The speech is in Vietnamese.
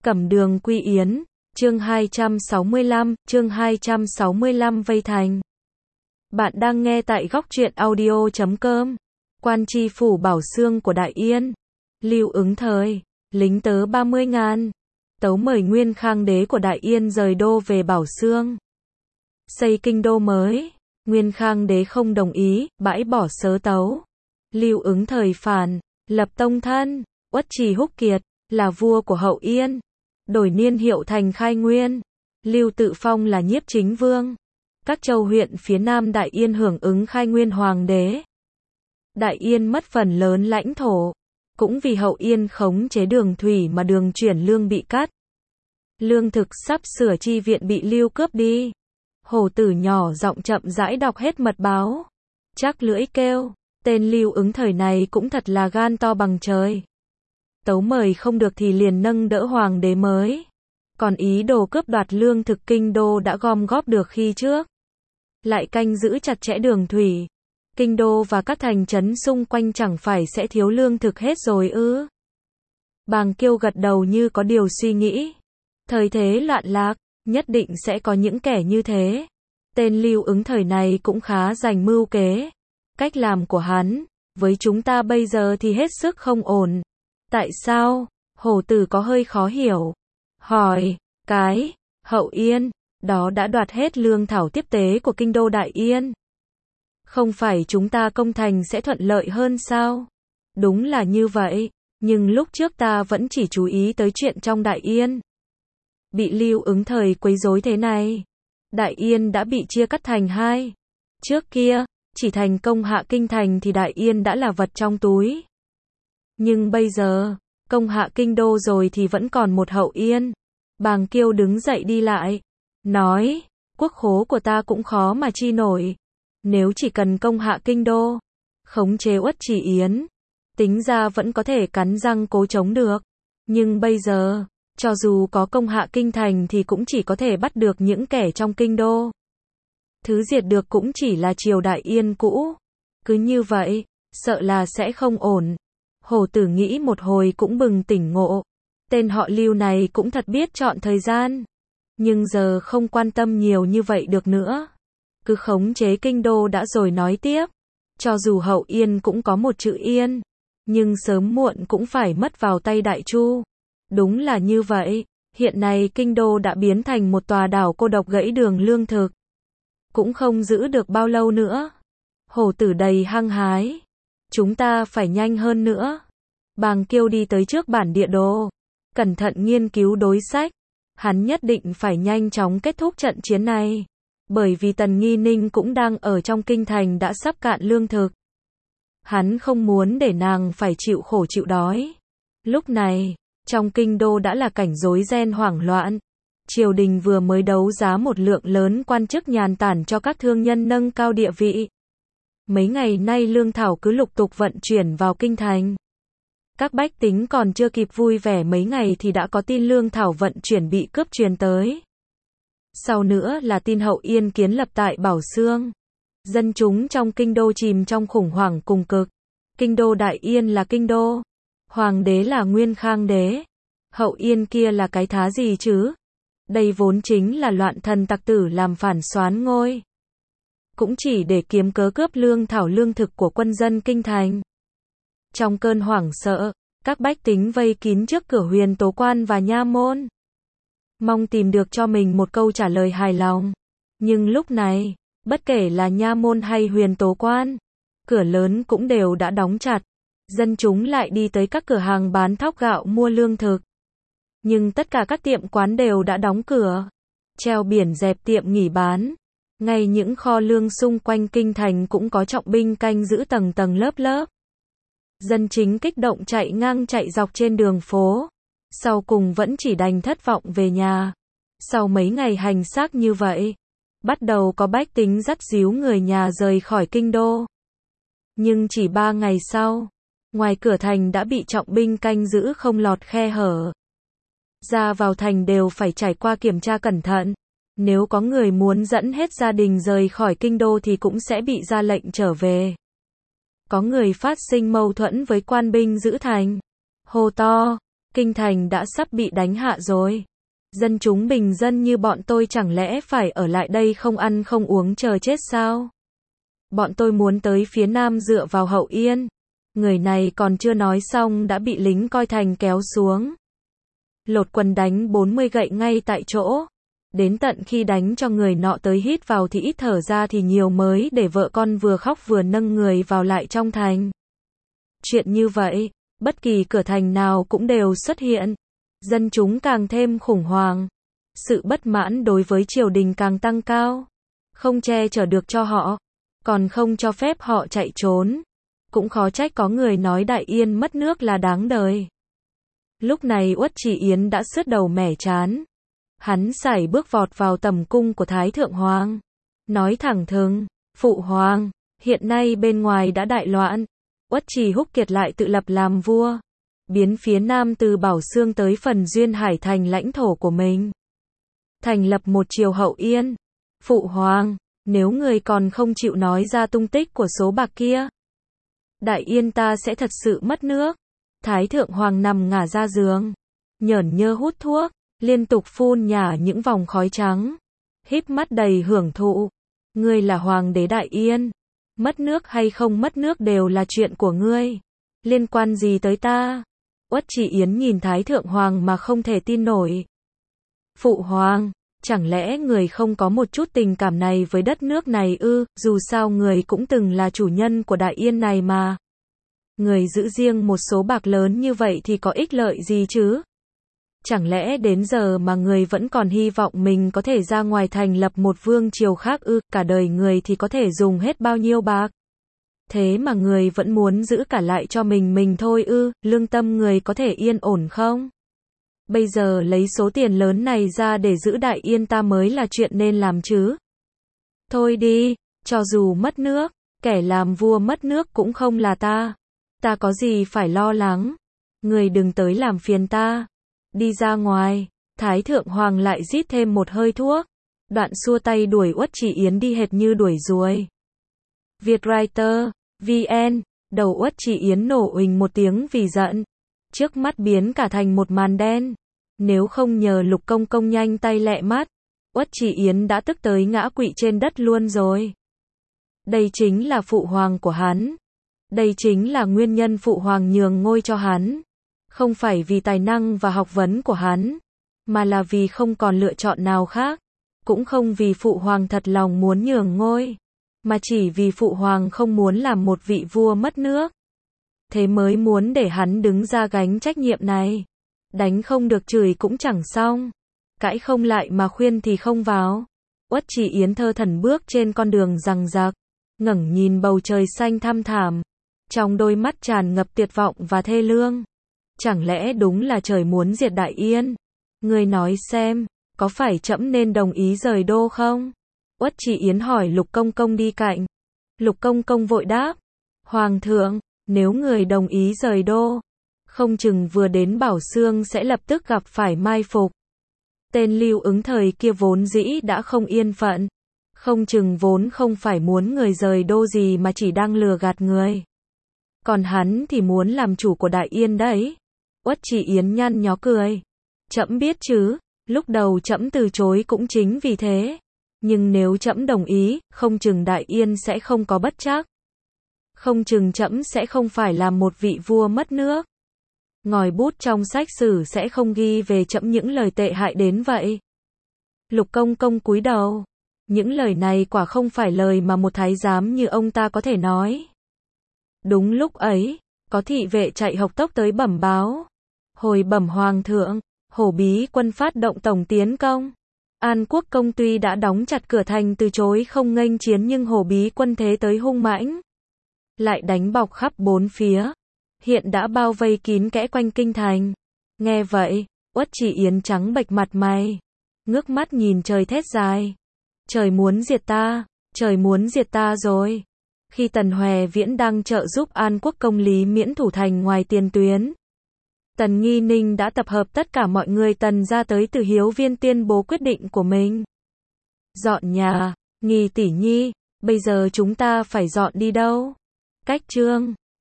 Cẩm Đường Quy Yến, chương 265 vây thành. Bạn đang nghe tại góc truyện audio.com. Quan tri phủ Bảo Xương của Đại Yên. Lưu Ứng Thời, lính tớ 30.000. Tấu mời Nguyên Khang đế của Đại Yên rời đô về Bảo Xương. Xây kinh đô mới. Nguyên Khang đế không đồng ý, bãi bỏ sớ tấu. Lưu Ứng Thời phản, lập tông thân, Uất Trì Húc Kiệt, là vua của Hậu Yên. Đổi niên hiệu thành Khai Nguyên. Lưu Tự Phong là nhiếp chính vương. Các châu huyện phía nam Đại Yên hưởng ứng Khai Nguyên hoàng đế. Đại Yên mất phần lớn lãnh thổ. Cũng vì Hậu Yên khống chế đường thủy mà đường chuyển lương bị cắt. Lương thực sắp sửa chi viện bị Lưu cướp đi. Hổ Tử nhỏ giọng chậm rãi đọc hết mật báo. Chắc lưỡi kêu, tên Lưu Ứng Thời này cũng thật là gan to bằng trời. Tấu mời không được thì liền nâng đỡ hoàng đế mới. Còn ý đồ cướp đoạt lương thực kinh đô đã gom góp được khi trước. Lại canh giữ chặt chẽ đường thủy. Kinh đô và các thành trấn xung quanh chẳng phải sẽ thiếu lương thực hết rồi ư? Bàng Kiêu gật đầu như có điều suy nghĩ. Thời thế loạn lạc, nhất định sẽ có những kẻ như thế. Tên Lưu Ứng Thời này cũng khá rành mưu kế. Cách làm của hắn, với chúng ta bây giờ thì hết sức không ổn. Tại sao? Hổ Tử có hơi khó hiểu. Hỏi, Hậu Yên, đó đã đoạt hết lương thảo tiếp tế của kinh đô Đại Yên. Không phải chúng ta công thành sẽ thuận lợi hơn sao? Đúng là như vậy, nhưng lúc trước ta vẫn chỉ chú ý tới chuyện trong Đại Yên. Bị Lưu Ứng Thời quấy rối thế này. Đại Yên đã bị chia cắt thành hai. Trước kia, chỉ thành công hạ kinh thành thì Đại Yên đã là vật trong túi. Nhưng bây giờ, công hạ kinh đô rồi thì vẫn còn một Hậu Yên. Bàng Kiêu đứng dậy đi lại. Nói, quốc khố của ta cũng khó mà chi nổi. Nếu chỉ cần công hạ kinh đô, khống chế Uất Trì Yến, tính ra vẫn có thể cắn răng cố chống được. Nhưng bây giờ, cho dù có công hạ kinh thành thì cũng chỉ có thể bắt được những kẻ trong kinh đô. Thứ diệt được cũng chỉ là triều Đại Yên cũ. Cứ như vậy, sợ là sẽ không ổn. Hổ Tử nghĩ một hồi cũng bừng tỉnh ngộ. Tên họ Lưu này cũng thật biết chọn thời gian. Nhưng giờ không quan tâm nhiều như vậy được nữa. Cứ khống chế kinh đô đã rồi nói tiếp. Cho dù Hậu Yên cũng có một chữ Yên. Nhưng sớm muộn cũng phải mất vào tay Đại Chu. Đúng là như vậy. Hiện nay kinh đô đã biến thành một tòa đảo cô độc gãy đường lương thực. Cũng không giữ được bao lâu nữa. Hổ Tử đầy hăng hái. Chúng ta phải nhanh hơn nữa. Bàng Kiêu đi tới trước bản địa đồ. Cẩn thận nghiên cứu đối sách. Hắn nhất định phải nhanh chóng kết thúc trận chiến này. Bởi vì Tần Nghi Ninh cũng đang ở trong kinh thành đã sắp cạn lương thực. Hắn không muốn để nàng phải chịu khổ chịu đói. Lúc này, trong kinh đô đã là cảnh rối ren hoảng loạn. Triều đình vừa mới đấu giá một lượng lớn quan chức nhàn tản cho các thương nhân nâng cao địa vị. Mấy ngày nay lương thảo cứ lục tục vận chuyển vào kinh thành. Các bách tính còn chưa kịp vui vẻ mấy ngày thì đã có tin lương thảo vận chuyển bị cướp truyền tới. Sau nữa là tin Hậu Yên kiến lập tại Bảo Xương. Dân chúng trong kinh đô chìm trong khủng hoảng cùng cực. Kinh đô Đại Yên là kinh đô. Hoàng đế là Nguyên Khang đế. Hậu Yên kia là cái thá gì chứ? Đây vốn chính là loạn thần tặc tử làm phản soán ngôi. Cũng chỉ để kiếm cớ cướp lương thảo lương thực của quân dân kinh thành. Trong cơn hoảng sợ, các bách tính vây kín trước cửa Huyền Tố Quan và nha môn. Mong tìm được cho mình một câu trả lời hài lòng. Nhưng lúc này, bất kể là nha môn hay Huyền Tố Quan, cửa lớn cũng đều đã đóng chặt. Dân chúng lại đi tới các cửa hàng bán thóc gạo mua lương thực. Nhưng tất cả các tiệm quán đều đã đóng cửa. Treo biển dẹp tiệm nghỉ bán. Ngay những kho lương xung quanh kinh thành cũng có trọng binh canh giữ tầng tầng lớp lớp. Dân chính kích động chạy ngang chạy dọc trên đường phố. Sau cùng vẫn chỉ đành thất vọng về nhà. Sau mấy ngày hành xác như vậy, bắt đầu có bách tính dắt díu người nhà rời khỏi kinh đô. Nhưng chỉ 3 ngày sau, ngoài cửa thành đã bị trọng binh canh giữ không lọt khe hở. Ra vào thành đều phải trải qua kiểm tra cẩn thận. Nếu có người muốn dẫn hết gia đình rời khỏi kinh đô thì cũng sẽ bị ra lệnh trở về. Có người phát sinh mâu thuẫn với quan binh giữ thành. Hô to, Kinh thành đã sắp bị đánh hạ rồi. Dân chúng bình dân như bọn tôi chẳng lẽ phải ở lại đây không ăn không uống chờ chết sao? Bọn tôi muốn tới phía nam dựa vào Hậu Yên. Người này còn chưa nói xong đã bị lính coi thành kéo xuống. Lột quần đánh 40 gậy ngay tại chỗ. Đến tận khi đánh cho người nọ tới hít vào thì ít thở ra thì nhiều mới để vợ con vừa khóc vừa nâng người vào lại trong thành. Chuyện như vậy, bất kỳ cửa thành nào cũng đều xuất hiện. Dân chúng càng thêm khủng hoảng. Sự bất mãn đối với triều đình càng tăng cao. Không che chở được cho họ, còn không cho phép họ chạy trốn. Cũng khó trách có người nói Đại Yên mất nước là đáng đời. Lúc này Uất Chỉ Yến đã sứt đầu mẻ trán. Hắn sải bước vọt vào tầm cung của Thái Thượng Hoàng. Nói thẳng thừng, Phụ Hoàng, hiện nay bên ngoài đã đại loạn. Uất Trì Húc Kiệt lại tự lập làm vua. Biến phía Nam từ Bảo Xương tới phần Duyên Hải thành lãnh thổ của mình. Thành lập một triều Hậu Yên. Phụ Hoàng, nếu người còn không chịu nói ra tung tích của số bạc kia, Đại Yên ta sẽ thật sự mất nước. Thái Thượng Hoàng nằm ngả ra giường, nhởn nhơ hút thuốc, liên tục phun nhả những vòng khói trắng, híp mắt đầy hưởng thụ. Ngươi là Hoàng đế Đại Yên, mất nước hay không mất nước đều là chuyện của ngươi, liên quan gì tới ta? Uất Chỉ Yến nhìn Thái Thượng Hoàng mà không thể tin nổi. Phụ Hoàng, chẳng lẽ người không có một chút tình cảm này với đất nước này ư? Dù sao người cũng từng là chủ nhân của Đại Yên này mà. Người giữ riêng một số bạc lớn như vậy thì có ích lợi gì chứ? Chẳng lẽ đến giờ mà người vẫn còn hy vọng mình có thể ra ngoài thành lập một vương triều khác ư? Cả đời người thì có thể dùng hết bao nhiêu bạc? Thế mà người vẫn muốn giữ cả lại cho mình thôi ư? Lương tâm người có thể yên ổn không? Bây giờ lấy số tiền lớn này ra để giữ Đại Yên ta mới là chuyện nên làm chứ. Thôi đi, cho dù mất nước, kẻ làm vua mất nước cũng không là ta. Ta có gì phải lo lắng. Người đừng tới làm phiền ta. Đi ra ngoài. Thái Thượng Hoàng lại rít thêm một hơi thuốc. Đoạn xua tay đuổi Uất Chỉ Yến đi hệt như đuổi ruồi. Vietwriter, VN, đầu Uất Chỉ Yến nổ uỳnh một tiếng vì giận. Trước mắt biến cả thành một màn đen. Nếu không nhờ Lục Công Công nhanh tay lẹ mắt, Uất Chỉ Yến đã tức tới ngã quỵ trên đất luôn rồi. Đây chính là phụ hoàng của hắn. Đây chính là nguyên nhân phụ hoàng nhường ngôi cho hắn. Không phải vì tài năng và học vấn của hắn, mà là vì không còn lựa chọn nào khác. Cũng không vì phụ hoàng thật lòng muốn nhường ngôi, mà chỉ vì phụ hoàng không muốn làm một vị vua mất nước. Thế mới muốn để hắn đứng ra gánh trách nhiệm này. Đánh không được chửi cũng chẳng xong. Cãi không lại mà khuyên thì không vào. Uất Chỉ Yến thơ thẩn bước trên con đường giằng giặc, ngẩng nhìn bầu trời xanh thăm thẳm. Trong đôi mắt tràn ngập tuyệt vọng và thê lương. Chẳng lẽ đúng là trời muốn diệt Đại Yên? Ngươi nói xem, có phải trẫm nên đồng ý rời đô không? Uất Chỉ Yến hỏi Lục Công Công đi cạnh. Lục Công Công vội đáp. Hoàng thượng, nếu người đồng ý rời đô, không chừng vừa đến Bảo Xương sẽ lập tức gặp phải mai phục. Tên Lưu Ứng thời kia vốn dĩ đã không yên phận. Không chừng vốn không phải muốn người rời đô gì mà chỉ đang lừa gạt người. Còn hắn thì muốn làm chủ của Đại Yên đấy. Uất Chỉ Yến nhăn nhó cười. Trẫm biết chứ, lúc đầu trẫm từ chối cũng chính vì thế. Nhưng nếu trẫm đồng ý, không chừng Đại Yên sẽ không có bất trắc. Không chừng trẫm sẽ không phải làm một vị vua mất nước. Ngòi bút trong sách sử sẽ không ghi về trẫm những lời tệ hại đến vậy. Lục Công Công cúi đầu. Những lời này quả không phải lời mà một thái giám như ông ta có thể nói. Đúng lúc ấy, có thị vệ chạy hộc tốc tới bẩm báo. Hồi bẩm Hoàng thượng, Hổ Bí quân phát động tổng tiến công. An Quốc công tuy đã đóng chặt cửa thành từ chối không nghênh chiến nhưng Hổ Bí quân thế tới hung mãnh, lại đánh bọc khắp bốn phía, hiện đã bao vây kín kẽ quanh kinh thành. Nghe vậy, Uất Chỉ Yến trắng bệch mặt mày, ngước mắt nhìn trời thét dài. Trời muốn diệt ta, trời muốn diệt ta rồi. Khi Tần Hoè Viễn đang trợ giúp An Quốc công Lý Miễn thủ thành ngoài tiền tuyến, Tần Nghi Ninh đã tập hợp tất cả mọi người Tần ra tới Từ Hiếu Viên tuyên bố quyết định của mình. Dọn nhà, Nghi tỷ nhi, bây giờ chúng ta phải dọn đi đâu? Cách Trương